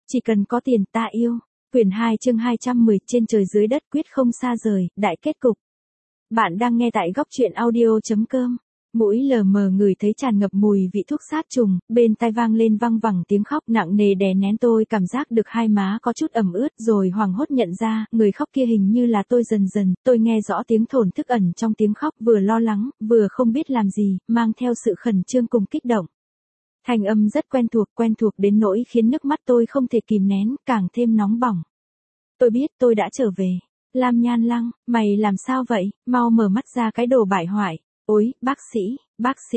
Chỉ cần có tiền ta yêu. Quyển 2 chương 210 trên trời dưới đất quyết không xa rời, đại kết cục. Bạn đang nghe tại góc truyện audio.com. Mũi lờ mờ ngửi thấy tràn ngập mùi vị thuốc sát trùng, bên tai vang lên văng vẳng tiếng khóc nặng nề đè nén tôi cảm giác được hai má có chút ẩm ướt rồi hoảng hốt nhận ra, người khóc kia hình như là tôi dần dần, tôi nghe rõ tiếng thổn thức ẩn trong tiếng khóc vừa lo lắng, vừa không biết làm gì, mang theo sự khẩn trương cùng kích động. Thanh âm rất quen thuộc đến nỗi khiến nước mắt tôi không thể kìm nén, càng thêm nóng bỏng. Tôi biết tôi đã trở về. Lam Nhan Lăng, mày làm sao vậy, mau mở mắt ra cái đồ bại hoại. Ôi, bác sĩ,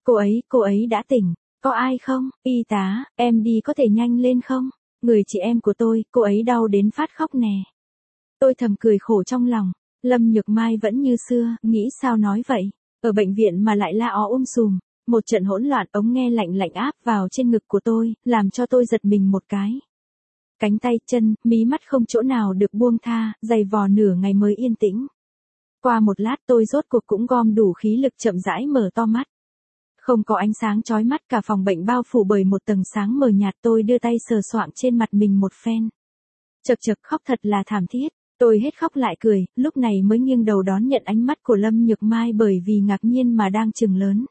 cô ấy đã tỉnh, có ai không, y tá, em đi có thể nhanh lên không, người chị em của tôi, cô ấy đau đến phát khóc nè. Tôi thầm cười khổ trong lòng, Lâm Nhược Mai vẫn như xưa, nghĩ sao nói vậy, ở bệnh viện mà lại la ó sùm, một trận hỗn loạn ống nghe lạnh lạnh áp vào trên ngực của tôi, làm cho tôi giật mình một cái. Cánh tay, chân, mí mắt không chỗ nào được buông tha, dày vò nửa ngày mới yên tĩnh. Qua một lát tôi rốt cuộc cũng gom đủ khí lực chậm rãi mở to mắt. Không có ánh sáng chói mắt, cả phòng bệnh bao phủ bởi một tầng sáng mờ nhạt, tôi đưa tay sờ soạng trên mặt mình một phen. Chật khóc thật là thảm thiết, tôi hết khóc lại cười, lúc này mới nghiêng đầu đón nhận ánh mắt của Lâm Nhược Mai bởi vì ngạc nhiên mà đang trừng lớn.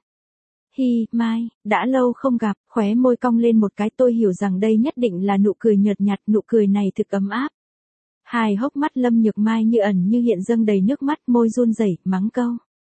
Hi, Mai, đã lâu không gặp, khóe môi cong lên một cái, tôi hiểu rằng đây nhất định là nụ cười nhợt nhạt, nụ cười này thực ấm áp. Hai hốc mắt Lâm Nhược Mai như ẩn như hiện dâng đầy nước mắt, môi run rẩy, mắng câu.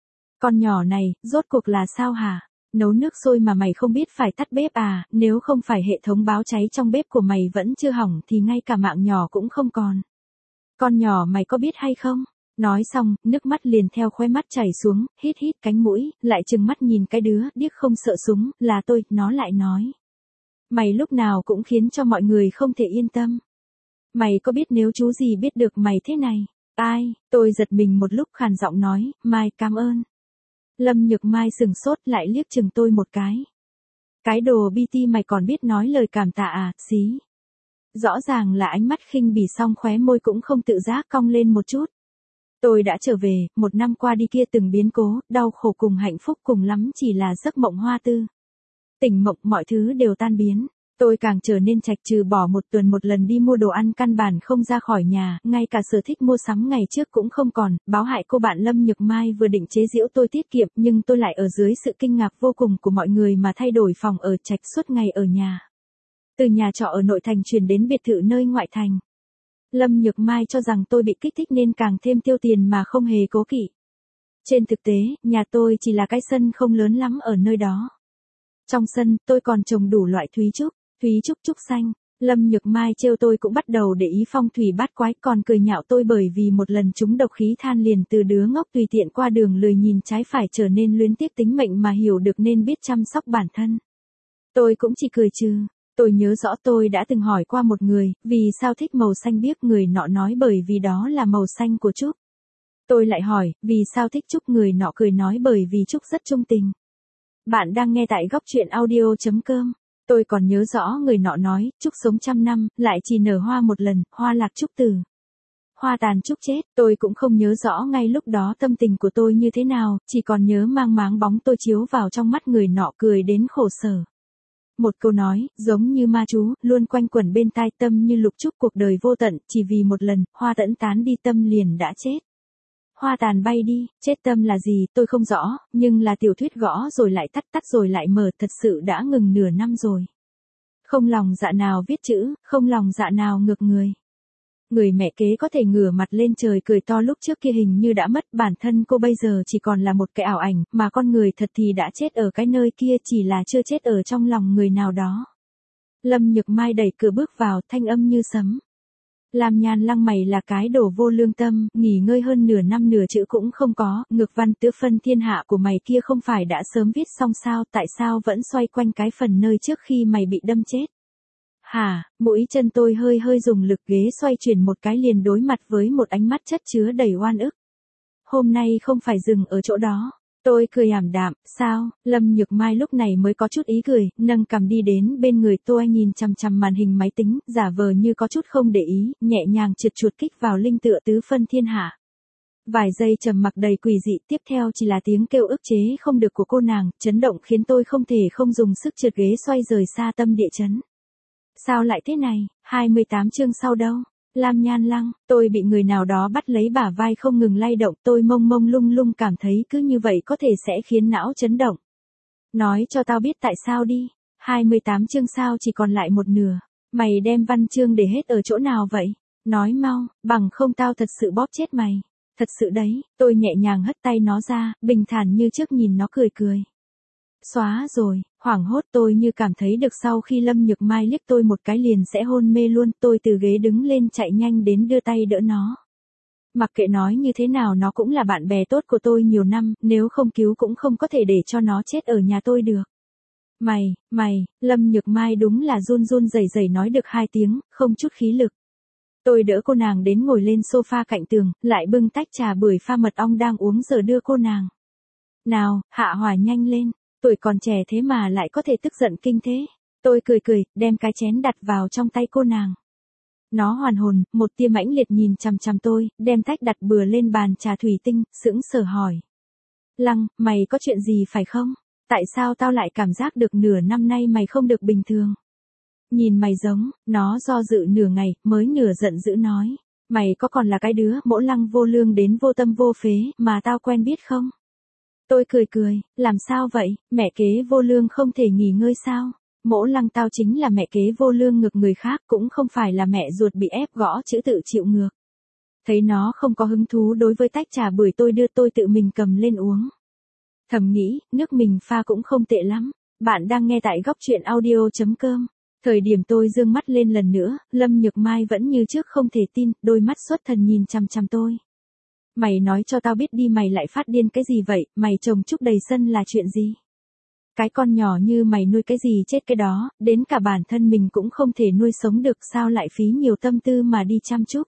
Con nhỏ này, rốt cuộc là sao hả? Nấu nước sôi mà mày không biết phải tắt bếp à, nếu không phải hệ thống báo cháy trong bếp của mày vẫn chưa hỏng thì ngay cả mạng nhỏ cũng không còn. Con nhỏ mày có biết hay không? Nói xong, nước mắt liền theo khóe mắt chảy xuống, hít cánh mũi, lại trừng mắt nhìn cái đứa điếc không sợ súng, là tôi, nó lại nói. Mày lúc nào cũng khiến cho mọi người không thể yên tâm. Mày có biết nếu chú gì biết được mày thế này? Ai? Tôi giật mình một lúc khàn giọng nói, Mai, cảm ơn. Lâm Nhược Mai sừng sốt lại liếc chừng tôi một cái. Cái đồ BT mày còn biết nói lời cảm tạ à, xí. Rõ ràng là ánh mắt khinh bỉ song khóe môi cũng không tự giác cong lên một chút. Tôi đã trở về, một năm qua đi kia từng biến cố, đau khổ cùng hạnh phúc cùng lắm chỉ là giấc mộng hoa tư. Tỉnh mộng mọi thứ đều tan biến. Tôi càng trở nên chạch, trừ bỏ một tuần một lần đi mua đồ ăn căn bản không ra khỏi nhà, ngay cả sở thích mua sắm ngày trước cũng không còn, báo hại cô bạn Lâm Nhược Mai vừa định chế giễu tôi tiết kiệm nhưng tôi lại ở dưới sự kinh ngạc vô cùng của mọi người mà thay đổi phòng ở chạch suốt ngày ở nhà. Từ nhà trọ ở nội thành chuyển đến biệt thự nơi ngoại thành. Lâm Nhược Mai cho rằng tôi bị kích thích nên càng thêm tiêu tiền mà không hề cố kỵ. Trên thực tế, nhà tôi chỉ là cái sân không lớn lắm ở nơi đó. Trong sân, tôi còn trồng đủ loại thúy trúc, trúc xanh. Lâm Nhược Mai trêu tôi cũng bắt đầu để ý phong thủy bát quái, còn cười nhạo tôi bởi vì một lần trúng độc khí than liền từ đứa ngốc tùy tiện qua đường lười nhìn trái phải trở nên luyến tiếc tính mệnh mà hiểu được nên biết chăm sóc bản thân. Tôi cũng chỉ cười trừ. Tôi nhớ rõ tôi đã từng hỏi qua một người, vì sao thích màu xanh biếc, người nọ nói bởi vì đó là màu xanh của trúc. Tôi lại hỏi, vì sao thích trúc, người nọ cười nói bởi vì trúc rất trung tình. Bạn đang nghe tại góc truyện audio.com. Tôi còn nhớ rõ người nọ nói, trúc sống trăm năm, lại chỉ nở hoa một lần, hoa lạc trúc tử. Hoa tàn trúc chết, tôi cũng không nhớ rõ ngay lúc đó tâm tình của tôi như thế nào, chỉ còn nhớ mang máng bóng tôi chiếu vào trong mắt người nọ cười đến khổ sở. Một câu nói, giống như ma chú, luôn quanh quẩn bên tai, tâm như lục trúc cuộc đời vô tận, chỉ vì một lần, hoa tẫn tán đi tâm liền đã chết. Hoa tàn bay đi, chết tâm là gì, tôi không rõ, nhưng là tiểu thuyết gõ rồi lại tắt rồi lại mở, thật sự đã ngừng nửa năm rồi. Không lòng dạ nào viết chữ, không lòng dạ nào ngược người. Người mẹ kế có thể ngửa mặt lên trời cười to lúc trước kia hình như đã mất, bản thân cô bây giờ chỉ còn là một cái ảo ảnh, mà con người thật thì đã chết ở cái nơi kia, chỉ là chưa chết ở trong lòng người nào đó. Lâm Nhược Mai đẩy cửa bước vào, thanh âm như sấm. Lam Nhan Lăng, mày là cái đồ vô lương tâm, nghỉ ngơi hơn nửa năm nửa chữ cũng không có, ngược văn tứ phân thiên hạ của mày kia không phải đã sớm viết xong sao, tại sao vẫn xoay quanh cái phần nơi trước khi mày bị đâm chết? Hả, mũi chân tôi hơi dùng lực, ghế xoay chuyển một cái liền đối mặt với một ánh mắt chất chứa đầy oan ức. Hôm nay không phải dừng ở chỗ đó. Tôi cười ảm đạm, sao? Lâm Nhược Mai lúc này mới có chút ý cười, nâng cằm đi đến bên người tôi, nhìn chằm chằm màn hình máy tính, giả vờ như có chút không để ý, nhẹ nhàng trượt chuột kích vào linh tựa tứ phân thiên hạ. Vài giây trầm mặc đầy quỷ dị, tiếp theo chỉ là tiếng kêu ức chế không được của cô nàng, chấn động khiến tôi không thể không dùng sức trượt ghế xoay rời xa tâm địa chấn. Sao lại thế này, 28 chương sau đâu? Lam Nhan Lăng, tôi bị người nào đó bắt lấy bả vai không ngừng lay động, tôi mông mông lung lung cảm thấy cứ như vậy có thể sẽ khiến não chấn động. Nói cho tao biết tại sao đi, 28 chương sao chỉ còn lại một nửa, mày đem văn chương để hết ở chỗ nào vậy? Nói mau, bằng không tao thật sự bóp chết mày. Thật sự đấy, tôi nhẹ nhàng hất tay nó ra, bình thản như trước nhìn nó cười cười. Xóa rồi, hoảng hốt tôi như cảm thấy được sau khi Lâm Nhược Mai liếc tôi một cái liền sẽ hôn mê luôn, tôi từ ghế đứng lên chạy nhanh đến đưa tay đỡ nó. Mặc kệ nói như thế nào nó cũng là bạn bè tốt của tôi nhiều năm, nếu không cứu cũng không có thể để cho nó chết ở nhà tôi được. Mày, Lâm Nhược Mai đúng là run run rẩy rẩy nói được 2 tiếng, không chút khí lực. Tôi đỡ cô nàng đến ngồi lên sofa cạnh tường, lại bưng tách trà bưởi pha mật ong đang uống giờ đưa cô nàng. Nào, hạ hỏa nhanh lên, tuổi còn trẻ thế mà lại có thể tức giận kinh thế. Tôi cười, đem cái chén đặt vào trong tay cô nàng. Nó hoàn hồn, một tia mãnh liệt nhìn chằm chằm tôi, đem tách đặt bừa lên bàn trà thủy tinh, sững sờ hỏi. Lăng, mày có chuyện gì phải không? Tại sao tao lại cảm giác được nửa năm nay mày không được bình thường? Nhìn mày giống, nó do dự nửa ngày, mới nửa giận dữ nói. Mày có còn là cái đứa mỗ Lăng vô lương đến vô tâm vô phế, mà tao quen biết không? Tôi cười, làm sao vậy, mẹ kế vô lương không thể nghỉ ngơi sao? Mỗ Lăng tao chính là mẹ kế vô lương ngược người khác, cũng không phải là mẹ ruột bị ép gõ chữ tự chịu ngược. Thấy nó không có hứng thú đối với tách trà bưởi tôi đưa, tôi tự mình cầm lên uống. Thầm nghĩ, nước mình pha cũng không tệ lắm. Bạn đang nghe tại góc truyện audio.com. Thời điểm tôi dương mắt lên lần nữa, Lâm Nhược Mai vẫn như trước không thể tin, đôi mắt xuất thần nhìn chằm chằm tôi. Mày nói cho tao biết đi, mày lại phát điên cái gì vậy, mày trồng trúc đầy sân là chuyện gì? Cái con nhỏ như mày nuôi cái gì chết cái đó, đến cả bản thân mình cũng không thể nuôi sống được, sao lại phí nhiều tâm tư mà đi chăm chút?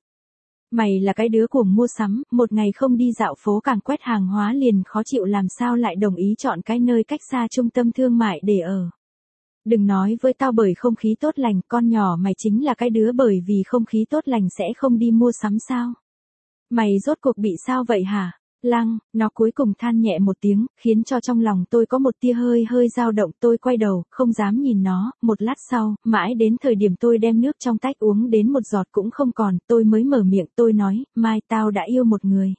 Mày là cái đứa cuồng mua sắm, một ngày không đi dạo phố càng quét hàng hóa liền khó chịu, làm sao lại đồng ý chọn cái nơi cách xa trung tâm thương mại để ở. Đừng nói với tao bởi không khí tốt lành, con nhỏ mày chính là cái đứa bởi vì không khí tốt lành sẽ không đi mua sắm sao? Mày rốt cuộc bị sao vậy hả? Lăng, nó cuối cùng than nhẹ một tiếng, khiến cho trong lòng tôi có một tia hơi dao động, tôi quay đầu, không dám nhìn nó, một lát sau, mãi đến thời điểm tôi đem nước trong tách uống đến một giọt cũng không còn, tôi mới mở miệng, tôi nói, Mai tao đã yêu một người.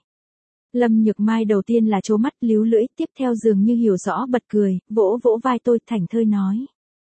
Lâm Nhược Mai đầu tiên là trố mắt líu lưỡi, tiếp theo dường như hiểu rõ bật cười, vỗ vai tôi thảnh thơi nói.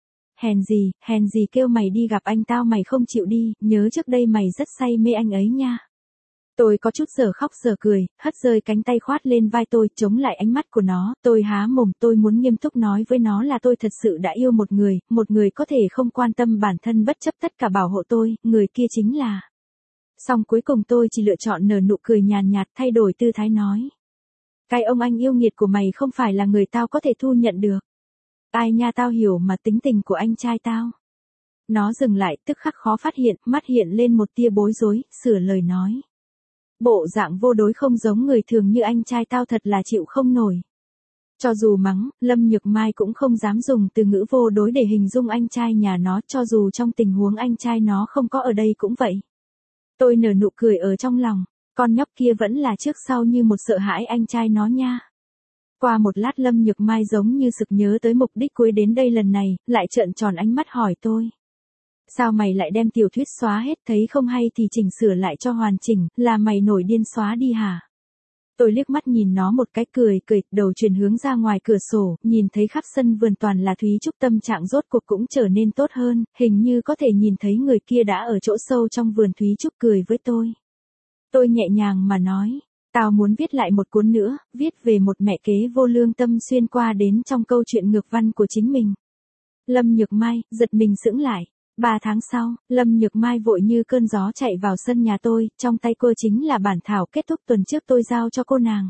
Hèn gì kêu mày đi gặp anh tao mày không chịu đi, nhớ trước đây mày rất say mê anh ấy nha. Tôi có chút giờ khóc giờ cười, hất rơi cánh tay khoát lên vai tôi, chống lại ánh mắt của nó, tôi há mồm, tôi muốn nghiêm túc nói với nó là tôi thật sự đã yêu một người có thể không quan tâm bản thân bất chấp tất cả bảo hộ tôi, người kia chính là. Xong cuối cùng tôi chỉ lựa chọn nở nụ cười nhàn nhạt, thay đổi tư thái nói. Cái ông anh yêu nghiệt của mày không phải là người tao có thể thu nhận được. Ai nha, tao hiểu mà tính tình của anh trai tao. Nó dừng lại, tức khắc khó phát hiện, mắt hiện lên một tia bối rối, sửa lời nói. Bộ dạng vô đối không giống người thường như anh trai tao, thật là chịu không nổi. Cho dù mắng, Lâm Nhược Mai cũng không dám dùng từ ngữ vô đối để hình dung anh trai nhà nó, cho dù trong tình huống anh trai nó không có ở đây cũng vậy. Tôi nở nụ cười ở trong lòng, con nhóc kia vẫn là trước sau như một sợ hãi anh trai nó nha. Qua một lát Lâm Nhược Mai giống như sực nhớ tới mục đích cuối đến đây lần này, lại trợn tròn ánh mắt hỏi tôi. Sao mày lại đem tiểu thuyết xóa hết, thấy không hay thì chỉnh sửa lại cho hoàn chỉnh, là mày nổi điên xóa đi hả? Tôi liếc mắt nhìn nó một cái cười, đầu chuyển hướng ra ngoài cửa sổ, nhìn thấy khắp sân vườn toàn là thúy trúc, tâm trạng rốt cuộc cũng trở nên tốt hơn, hình như có thể nhìn thấy người kia đã ở chỗ sâu trong vườn thúy trúc cười với tôi. Tôi nhẹ nhàng mà nói. Tao muốn viết lại một cuốn nữa, viết về một mẹ kế vô lương tâm xuyên qua đến trong câu chuyện ngược văn của chính mình. Lâm Nhược Mai, giật mình sững lại. 3 tháng sau, Lâm Nhược Mai vội như cơn gió chạy vào sân nhà tôi, trong tay cô chính là bản thảo kết thúc tuần trước tôi giao cho cô nàng.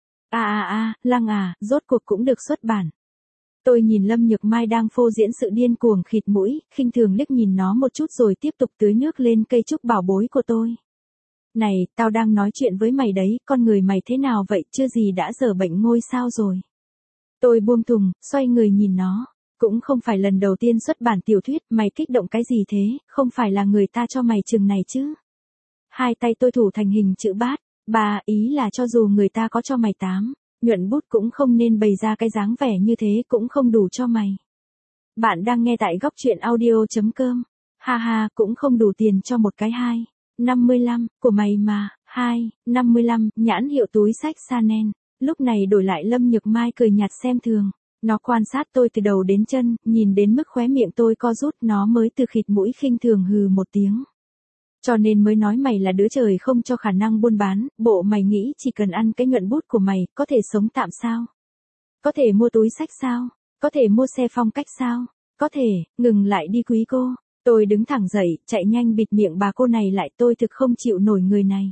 Lăng à, rốt cuộc cũng được xuất bản. Tôi nhìn Lâm Nhược Mai đang phô diễn sự điên cuồng khịt mũi, khinh thường liếc nhìn nó một chút rồi tiếp tục tưới nước lên cây trúc bảo bối của tôi. Này, tao đang nói chuyện với mày đấy, con người mày thế nào vậy, chưa gì đã dở bệnh ngôi sao rồi. Tôi buông thùng, xoay người nhìn nó. Cũng không phải lần đầu tiên xuất bản tiểu thuyết, mày kích động cái gì thế, không phải là người ta cho mày chừng này chứ. Hai tay tôi thủ thành hình chữ bát, ý là cho dù người ta có cho mày 8, nhuận bút cũng không nên bày ra cái dáng vẻ như thế, cũng không đủ cho mày. Bạn đang nghe tại góc truyện audio.com. Ha ha, cũng không đủ tiền cho một cái 2,55, của mày mà, 2,55, nhãn hiệu túi xách Chanel. Lúc này đổi lại Lâm Nhược Mai cười nhạt xem thường. Nó quan sát tôi từ đầu đến chân, nhìn đến mức khóe miệng tôi co rút, nó mới từ khịt mũi khinh thường hừ một tiếng. Cho nên mới nói mày là đứa trời không cho khả năng buôn bán, bộ mày nghĩ chỉ cần ăn cái nhuận bút của mày, có thể sống tạm sao? Có thể mua túi xách sao? Có thể mua xe phong cách sao? Có thể, ngừng lại đi quý cô. Tôi đứng thẳng dậy, chạy nhanh bịt miệng bà cô này lại, tôi thực không chịu nổi người này.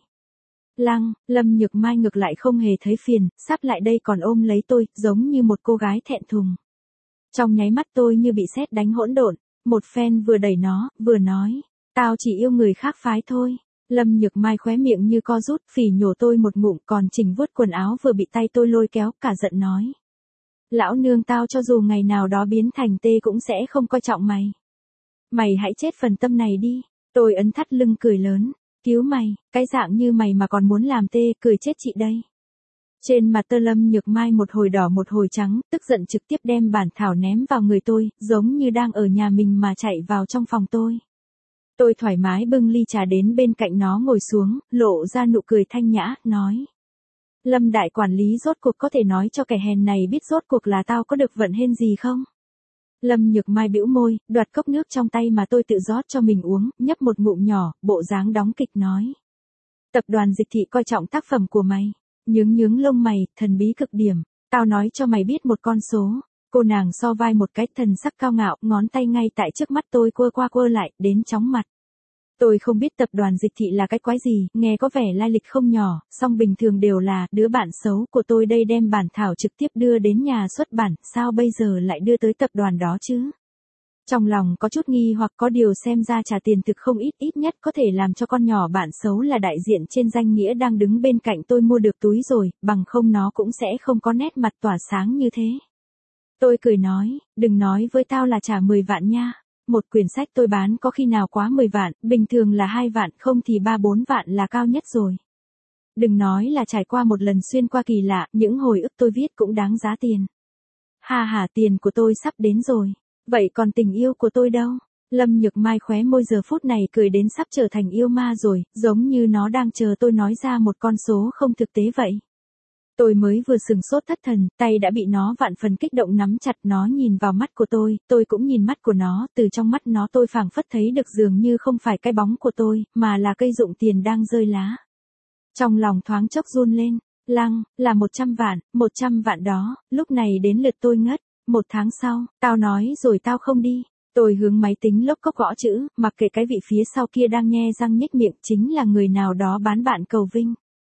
Lâm Nhược Mai ngược lại không hề thấy phiền, sắp lại đây còn ôm lấy tôi, giống như một cô gái thẹn thùng. Trong nháy mắt tôi như bị sét đánh hỗn độn, một phen vừa đẩy nó, vừa nói, tao chỉ yêu người khác phái thôi. Lâm Nhược Mai khóe miệng như co rút, phỉ nhổ tôi một ngụm, còn chỉnh vuốt quần áo vừa bị tay tôi lôi kéo, cả giận nói. Lão nương tao cho dù ngày nào đó biến thành tê cũng sẽ không coi trọng mày. Mày hãy chết phần tâm này đi. Tôi ấn thắt lưng cười lớn. Cứu mày, cái dạng như mày mà còn muốn làm tê, cười chết chị đây. Trên mặt tơ Lâm Nhược Mai một hồi đỏ một hồi trắng, tức giận trực tiếp đem bản thảo ném vào người tôi, giống như đang ở nhà mình mà chạy vào trong phòng tôi. Tôi thoải mái bưng ly trà đến bên cạnh nó ngồi xuống, lộ ra nụ cười thanh nhã, nói. Lâm đại quản lý rốt cuộc có thể nói cho kẻ hèn này biết rốt cuộc là tao có được vận hên gì không? Lâm Nhược Mai bĩu môi, đoạt cốc nước trong tay mà tôi tự rót cho mình uống, nhấp một ngụm nhỏ, bộ dáng đóng kịch nói. Tập đoàn Dịch Thị coi trọng tác phẩm của mày. Nhướng lông mày, thần bí cực điểm. Tao nói cho mày biết một con số. Cô nàng so vai một cái, thần sắc cao ngạo, ngón tay ngay tại trước mắt tôi quơ qua quơ lại, đến chóng mặt. Tôi không biết tập đoàn Dịch Thị là cái quái gì, nghe có vẻ lai lịch không nhỏ, song bình thường đều là, đứa bạn xấu của tôi đây đem bản thảo trực tiếp đưa đến nhà xuất bản, sao bây giờ lại đưa tới tập đoàn đó chứ? Trong lòng có chút nghi hoặc có điều xem ra trả tiền thực không ít nhất có thể làm cho con nhỏ bạn xấu là đại diện trên danh nghĩa đang đứng bên cạnh tôi mua được túi rồi, bằng không nó cũng sẽ không có nét mặt tỏa sáng như thế. Tôi cười nói, đừng nói với tao là trả 10 vạn nha. Một quyển sách tôi bán có khi nào quá 10 vạn, bình thường là 2 vạn không thì 3-4 vạn là cao nhất rồi. Đừng nói là trải qua một lần xuyên qua kỳ lạ, những hồi ức tôi viết cũng đáng giá tiền. Ha, tiền của tôi sắp đến rồi. Vậy còn tình yêu của tôi đâu? Lâm Nhược Mai khóe môi giờ phút này cười đến sắp trở thành yêu ma rồi, giống như nó đang chờ tôi nói ra một con số không thực tế vậy. Tôi mới vừa sừng sốt thất thần, tay đã bị nó vạn phần kích động nắm chặt, nó nhìn vào mắt của tôi cũng nhìn mắt của nó, từ trong mắt nó tôi phảng phất thấy được dường như không phải cái bóng của tôi, mà là cây dụng tiền đang rơi lá. Trong lòng thoáng chốc run lên, là 100 vạn, 100 vạn đó, lúc này đến lượt tôi ngất. 1 tháng sau, tao nói rồi tao không đi. Tôi hướng máy tính lốc cốc gõ chữ, mặc kệ cái vị phía sau kia đang nhe răng nhếch miệng, chính là người nào đó bán bạn cầu vinh.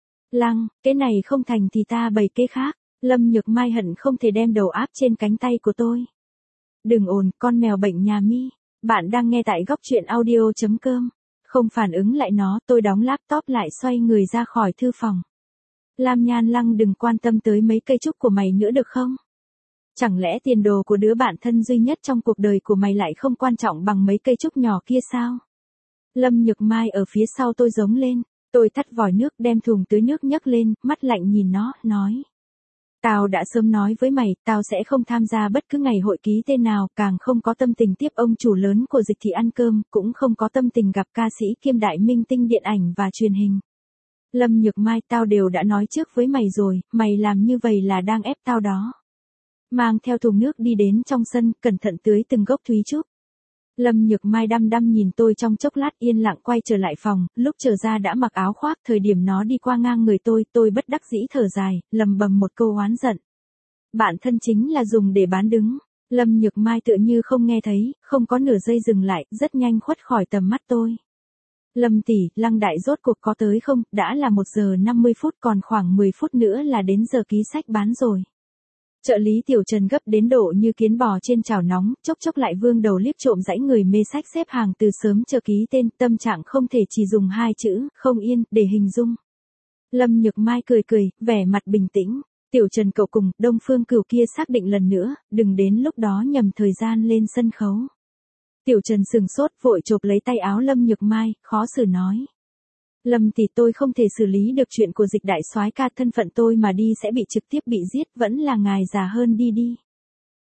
Cái này không thành thì ta bày kế khác. Lâm Nhược Mai hận không thể đem đầu áp trên cánh tay của tôi. Đừng ồn, con mèo bệnh nhà mi. Bạn đang nghe tại góc truyện audio.com. Không phản ứng lại nó, tôi đóng laptop lại xoay người ra khỏi thư phòng. Lam Nhan Lăng, đừng quan tâm tới mấy cây trúc của mày nữa được không? Chẳng lẽ tiền đồ của đứa bạn thân duy nhất trong cuộc đời của mày lại không quan trọng bằng mấy cây trúc nhỏ kia sao? Lâm Nhược Mai ở phía sau tôi giống lên. Tôi tắt vòi nước, đem thùng tưới nước nhấc lên, mắt lạnh nhìn nó, nói. Tao đã sớm nói với mày, tao sẽ không tham gia bất cứ ngày hội ký tên nào, càng không có tâm tình tiếp ông chủ lớn của Dịch Thị ăn cơm, cũng không có tâm tình gặp ca sĩ kiêm đại minh tinh điện ảnh và truyền hình. Lâm Nhược Mai, tao đều đã nói trước với mày rồi, mày làm như vậy là đang ép tao đó. Mang theo thùng nước đi đến trong sân, cẩn thận tưới từng gốc thúy trúc. Lâm Nhược Mai đăm nhìn tôi trong chốc lát, yên lặng quay trở lại phòng, lúc trở ra đã mặc áo khoác, thời điểm nó đi qua ngang người tôi bất đắc dĩ thở dài, lầm bầm một câu oán giận. Bạn thân chính là dùng để bán đứng. Lâm Nhược Mai tựa như không nghe thấy, không có nửa giây dừng lại, rất nhanh khuất khỏi tầm mắt tôi. Lâm tỷ, Lăng đại rốt cuộc có tới không? Đã là 1 giờ 50 phút, còn khoảng 10 phút nữa là đến giờ ký sách bán rồi. Trợ lý Tiểu Trần gấp đến độ như kiến bò trên chảo nóng, chốc lại vương đầu liếc trộm dãy người mê sách xếp hàng từ sớm chờ ký tên, tâm trạng không thể chỉ dùng 2 chữ, không yên, để hình dung. Lâm Nhược Mai cười, vẻ mặt bình tĩnh. Tiểu Trần cậu cùng, Đông Phương Cửu kia xác định lần nữa, đừng đến lúc đó nhầm thời gian lên sân khấu. Tiểu Trần sừng sốt, vội chộp lấy tay áo Lâm Nhược Mai, khó xử nói. Lâm tỷ, tôi không thể xử lý được chuyện của Dịch đại soái ca, thân phận tôi mà đi sẽ bị trực tiếp bị giết, vẫn là ngài già hơn đi.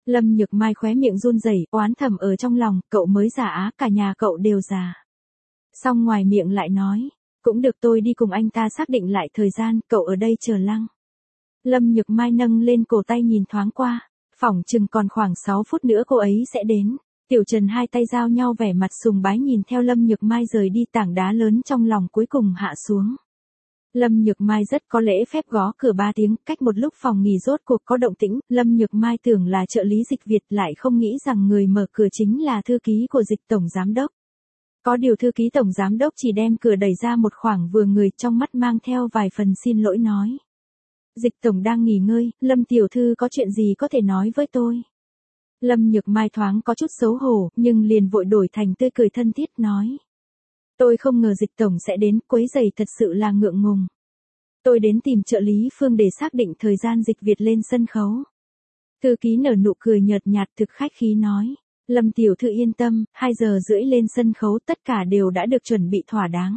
Lâm Nhược Mai khóe miệng run rẩy, oán thầm ở trong lòng, cậu mới già á, cả nhà cậu đều già. Xong ngoài miệng lại nói, cũng được tôi đi cùng anh ta xác định lại thời gian, cậu ở đây chờ Lăng. Lâm Nhược Mai nâng lên cổ tay nhìn thoáng qua, phỏng chừng còn khoảng 6 phút nữa cô ấy sẽ đến. Tiểu Trần hai tay giao nhau vẻ mặt sùng bái nhìn theo Lâm Nhược Mai rời đi, tảng đá lớn trong lòng cuối cùng hạ xuống. Lâm Nhược Mai rất có lễ phép gõ cửa 3 tiếng, cách một lúc phòng nghỉ rốt cuộc có động tĩnh, Lâm Nhược Mai tưởng là trợ lý Dịch Việt lại không nghĩ rằng người mở cửa chính là thư ký của Dịch tổng giám đốc. Có điều thư ký tổng giám đốc chỉ đem cửa đẩy ra một khoảng vừa người, trong mắt mang theo vài phần xin lỗi nói. Dịch tổng đang nghỉ ngơi, Lâm tiểu thư có chuyện gì có thể nói với tôi. Lâm Nhược Mai thoáng có chút xấu hổ, nhưng liền vội đổi thành tươi cười thân thiết nói. Tôi không ngờ Dịch tổng sẽ đến, quấy rầy thật sự là ngượng ngùng. Tôi đến tìm trợ lý Phương để xác định thời gian Dịch Việt lên sân khấu. Thư ký nở nụ cười nhợt nhạt thực khách khí nói. Lâm tiểu thư yên tâm, 2 giờ rưỡi lên sân khấu tất cả đều đã được chuẩn bị thỏa đáng.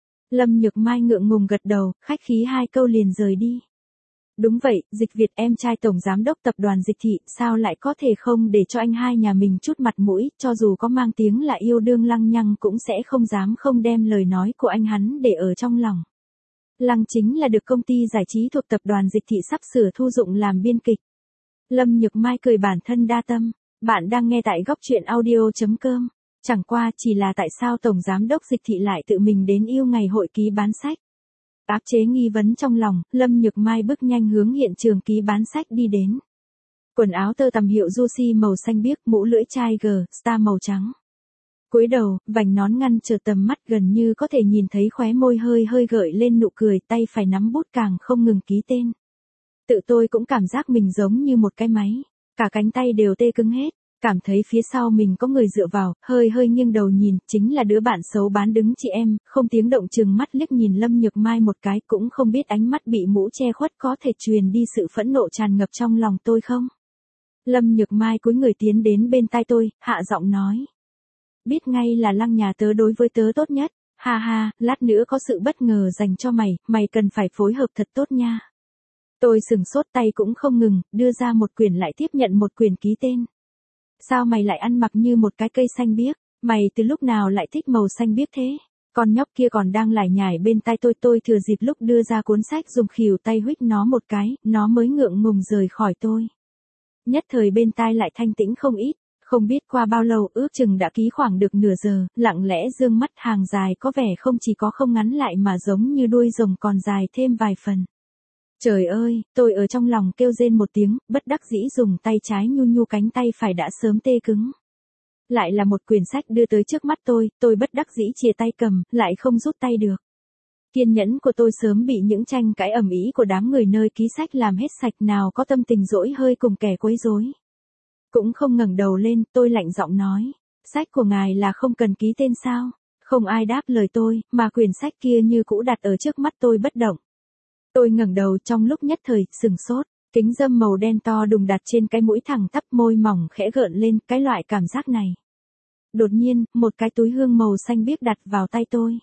Lâm Nhược Mai ngượng ngùng gật đầu, khách khí 2 câu liền rời đi. Đúng vậy, Dịch Việt em trai tổng giám đốc tập đoàn Dịch thị, sao lại có thể không để cho anh hai nhà mình chút mặt mũi, cho dù có mang tiếng là yêu đương Lăng nhăng cũng sẽ không dám không đem lời nói của anh hắn để ở trong lòng. Lăng chính là được công ty giải trí thuộc tập đoàn Dịch thị sắp sửa thu dụng làm biên kịch. Lâm Nhược Mai cười bản thân đa tâm, bạn đang nghe tại góc truyện audio.com. Chẳng qua chỉ là tại sao tổng giám đốc Dịch thị lại tự mình đến yêu ngày hội ký bán sách. Áp chế nghi vấn trong lòng, Lâm Nhược Mai bước nhanh hướng hiện trường ký bán sách đi đến. Quần áo tơ tằm hiệu Juicy màu xanh biếc, mũ lưỡi chai G-Star màu trắng. Cúi đầu, vành nón ngăn trở tầm mắt, gần như có thể nhìn thấy khóe môi hơi hơi gợi lên nụ cười, tay phải nắm bút càng không ngừng ký tên. Tự tôi cũng cảm giác mình giống như một cái máy, cả cánh tay đều tê cứng hết. Cảm thấy phía sau mình có người dựa vào, hơi hơi nghiêng đầu nhìn, chính là đứa bạn xấu bán đứng chị em, không tiếng động trừng mắt liếc nhìn Lâm Nhược Mai một cái, cũng không biết ánh mắt bị mũ che khuất có thể truyền đi sự phẫn nộ tràn ngập trong lòng tôi không. Lâm Nhược Mai cúi người tiến đến bên tai tôi, hạ giọng nói. Biết ngay là Lăng nhà tớ đối với tớ tốt nhất, ha ha, lát nữa có sự bất ngờ dành cho mày cần phải phối hợp thật tốt nha. Tôi sừng sốt, tay cũng không ngừng, đưa ra một quyển lại tiếp nhận một quyển ký tên. Sao mày lại ăn mặc như một cái cây xanh biếc, mày từ lúc nào lại thích màu xanh biếc thế? Con nhóc kia còn đang lải nhải bên tai tôi thừa dịp lúc đưa ra cuốn sách dùng khỉu tay huých nó một cái, nó mới ngượng ngùng rời khỏi tôi. Nhất thời bên tai lại thanh tĩnh không ít, không biết qua bao lâu, ước chừng đã ký khoảng được nửa giờ, lặng lẽ dương mắt, hàng dài có vẻ không chỉ có không ngắn lại mà giống như đuôi rồng còn dài thêm vài phần. Trời ơi, tôi ở trong lòng kêu rên một tiếng, bất đắc dĩ dùng tay trái nhu nhu cánh tay phải đã sớm tê cứng. Lại là một quyển sách đưa tới trước mắt tôi bất đắc dĩ chìa tay cầm, lại không rút tay được. Kiên nhẫn của tôi sớm bị những tranh cãi ầm ĩ của đám người nơi ký sách làm hết sạch, nào có tâm tình dỗi hơi cùng kẻ quấy rối. Cũng không ngẩng đầu lên, tôi lạnh giọng nói, sách của ngài là không cần ký tên sao? Không ai đáp lời tôi, mà quyển sách kia như cũ đặt ở trước mắt tôi bất động. Tôi ngẩng đầu, trong lúc nhất thời, sừng sốt, kính râm màu đen to đùng đặt trên cái mũi thẳng tắp, môi mỏng khẽ gợn lên, cái loại cảm giác này. Đột nhiên, một cái túi hương màu xanh biếc đặt vào tay tôi.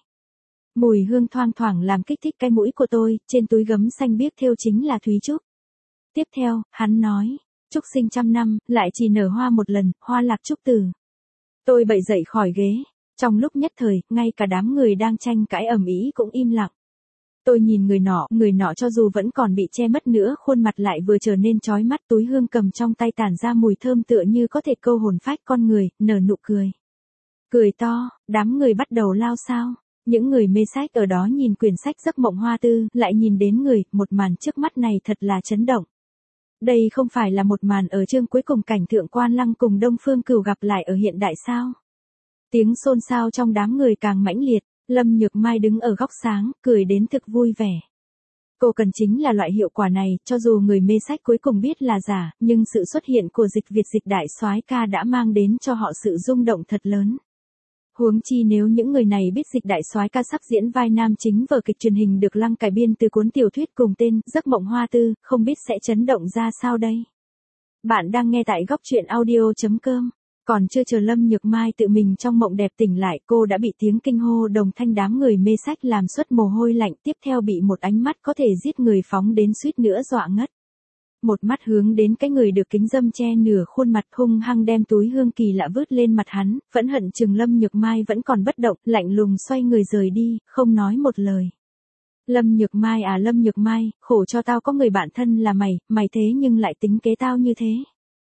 Mùi hương thoang thoảng làm kích thích cái mũi của tôi, trên túi gấm xanh biếc thêu chính là Thúy Trúc. Tiếp theo, hắn nói, Trúc sinh 100 năm, lại chỉ nở hoa một lần, hoa lạc trúc tử. Tôi bậy dậy khỏi ghế, trong lúc nhất thời, ngay cả đám người đang tranh cãi ầm ĩ cũng im lặng. Tôi nhìn người nọ cho dù vẫn còn bị che mất nữa, khuôn mặt lại vừa trở nên chói mắt, túi hương cầm trong tay tản ra mùi thơm tựa như có thể câu hồn phách con người, nở nụ cười. Cười to, đám người bắt đầu lao xao. Những người mê sách ở đó nhìn quyển sách Giấc mộng hoa tư, lại nhìn đến người, một màn trước mắt này thật là chấn động. Đây không phải là một màn ở chương cuối cùng cảnh Thượng Quan Lăng cùng Đông Phương Cửu gặp lại ở hiện đại sao? Tiếng xôn xao trong đám người càng mãnh liệt. Lâm Nhược Mai đứng ở góc sáng, cười đến thực vui vẻ. Cô cần chính là loại hiệu quả này, cho dù người mê sách cuối cùng biết là giả, nhưng sự xuất hiện của Dịch Việt Dịch đại soái ca đã mang đến cho họ sự rung động thật lớn. Huống chi nếu những người này biết Dịch đại soái ca sắp diễn vai nam chính vở kịch truyền hình được Lăng cải biên từ cuốn tiểu thuyết cùng tên Giấc mộng hoa tư, không biết sẽ chấn động ra sao đây. Bạn đang nghe tại góc truyện audio.com. Còn chưa chờ Lâm Nhược Mai tự mình trong mộng đẹp tỉnh lại, cô đã bị tiếng kinh hô đồng thanh đám người mê sách làm xuất mồ hôi lạnh, tiếp theo bị một ánh mắt có thể giết người phóng đến suýt nữa dọa ngất. một mắt hướng đến cái người được kính dâm che nửa khuôn mặt hung hăng đem túi hương kỳ lạ vứt lên mặt hắn, phẫn hận chừng Lâm Nhược Mai vẫn còn bất động, lạnh lùng xoay người rời đi, không nói một lời. Lâm Nhược Mai à Lâm Nhược Mai, khổ cho tao có người bạn thân là mày, mày thế nhưng lại tính kế tao như thế.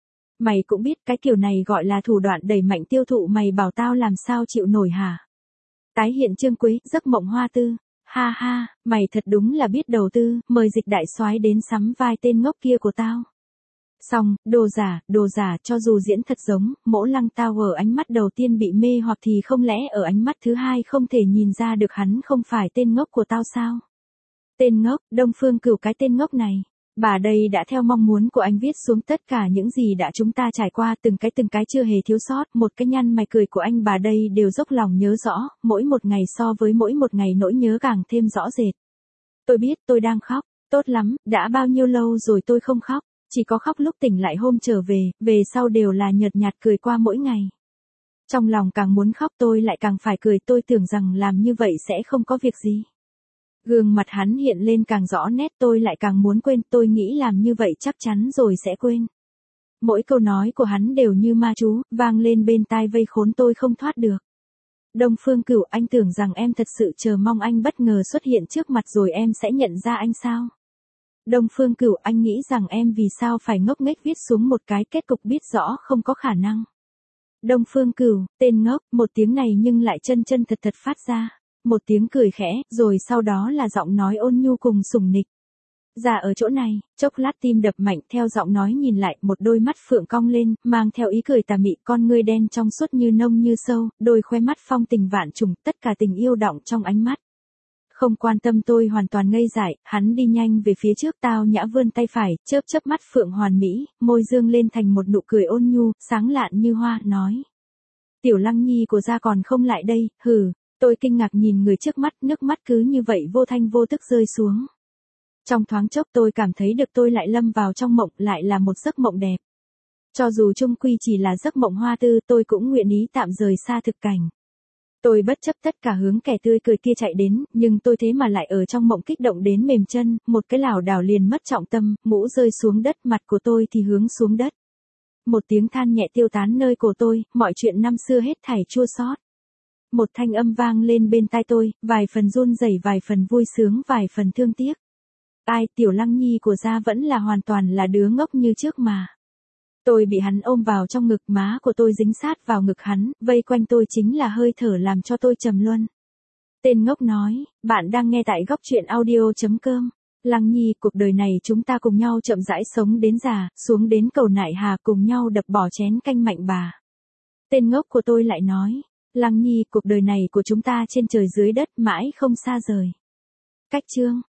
Mày cũng biết cái kiểu này gọi là thủ đoạn đẩy mạnh tiêu thụ, mày bảo tao làm sao chịu nổi hả? Tái hiện Trương Quế, giấc mộng hoa tư. Ha ha, mày thật đúng là biết đầu tư, mời Dịch đại soái đến sắm vai tên ngốc kia của tao. Xong, đồ giả, cho dù diễn thật giống, Mỗ Lăng tao ở ánh mắt đầu tiên bị mê hoặc thì không lẽ ở ánh mắt thứ hai không thể nhìn ra được hắn không phải tên ngốc của tao sao? Tên ngốc, Đông Phương Cửu cái tên ngốc này. Bà đây đã theo mong muốn của anh viết xuống tất cả những gì đã chúng ta trải qua, từng cái chưa hề thiếu sót, một cái nhăn mày cười của anh bà đây đều dốc lòng nhớ rõ, mỗi một ngày so với mỗi một ngày nỗi nhớ càng thêm rõ rệt. Tôi biết tôi đang khóc, tốt lắm, đã bao nhiêu lâu rồi tôi không khóc, chỉ có khóc lúc tỉnh lại hôm trở về sau đều là nhợt nhạt cười qua mỗi ngày. Trong lòng càng muốn khóc tôi lại càng phải cười, tôi tưởng rằng làm như vậy sẽ không có việc gì. Gương mặt hắn hiện lên càng rõ nét, tôi lại càng muốn quên, tôi nghĩ làm như vậy chắc chắn rồi sẽ quên. Mỗi câu nói của hắn đều như ma chú, vang lên bên tai vây khốn tôi không thoát được. Đông Phương Cửu, anh tưởng rằng em thật sự chờ mong anh bất ngờ xuất hiện trước mặt rồi em sẽ nhận ra anh sao? Đông Phương Cửu, anh nghĩ rằng em vì sao phải ngốc nghếch viết xuống một cái kết cục biết rõ không có khả năng. Đông Phương Cửu, tên ngốc, một tiếng này nhưng lại chân thật phát ra. Một tiếng cười khẽ, rồi sau đó là giọng nói ôn nhu cùng sủng nịch. Ra ở chỗ này, chốc lát tim đập mạnh, theo giọng nói nhìn lại, một đôi mắt phượng cong lên, mang theo ý cười tà mị, con ngươi đen trong suốt như nông như sâu, đôi khoe mắt phong tình vạn trùng, tất cả tình yêu đọng trong ánh mắt. Không quan tâm, tôi hoàn toàn ngây dại, hắn đi nhanh về phía trước, tao nhã vươn tay phải, chớp mắt phượng hoàn mỹ, môi dương lên thành một nụ cười ôn nhu, sáng lạn như hoa, nói. Tiểu Lăng Nhi của gia còn không lại đây, hừ. Tôi kinh ngạc nhìn người trước mắt, nước mắt cứ như vậy vô thanh vô tức rơi xuống. Trong thoáng chốc tôi cảm thấy được tôi lại lâm vào trong mộng, lại là một giấc mộng đẹp. Cho dù chung quy chỉ là giấc mộng hoa tư, tôi cũng nguyện ý tạm rời xa thực cảnh. Tôi bất chấp tất cả hướng kẻ tươi cười kia chạy đến, nhưng tôi thế mà lại ở trong mộng kích động đến mềm chân, một cái lảo đảo liền mất trọng tâm, mũ rơi xuống đất, mặt của tôi thì hướng xuống đất. Một tiếng than nhẹ tiêu tán nơi cổ tôi, mọi chuyện năm xưa hết thảy chua xót. Một thanh âm vang lên bên tai tôi, vài phần run rẩy, vài phần vui sướng, vài phần thương tiếc. Ai, Tiểu Lăng Nhi của gia vẫn là hoàn toàn là đứa ngốc như trước mà. Tôi bị hắn ôm vào trong ngực, má của tôi dính sát vào ngực hắn, vây quanh tôi chính là hơi thở làm cho tôi trầm luân. Tên ngốc nói, bạn đang nghe tại góc truyện audio.com. Lăng Nhi, cuộc đời này chúng ta cùng nhau chậm rãi sống đến già, xuống đến cầu nại hà cùng nhau đập bỏ chén canh mạnh bà. Tên ngốc của tôi lại nói. Lăng Nhi, cuộc đời này của chúng ta trên trời dưới đất mãi không xa rời. Cách chương.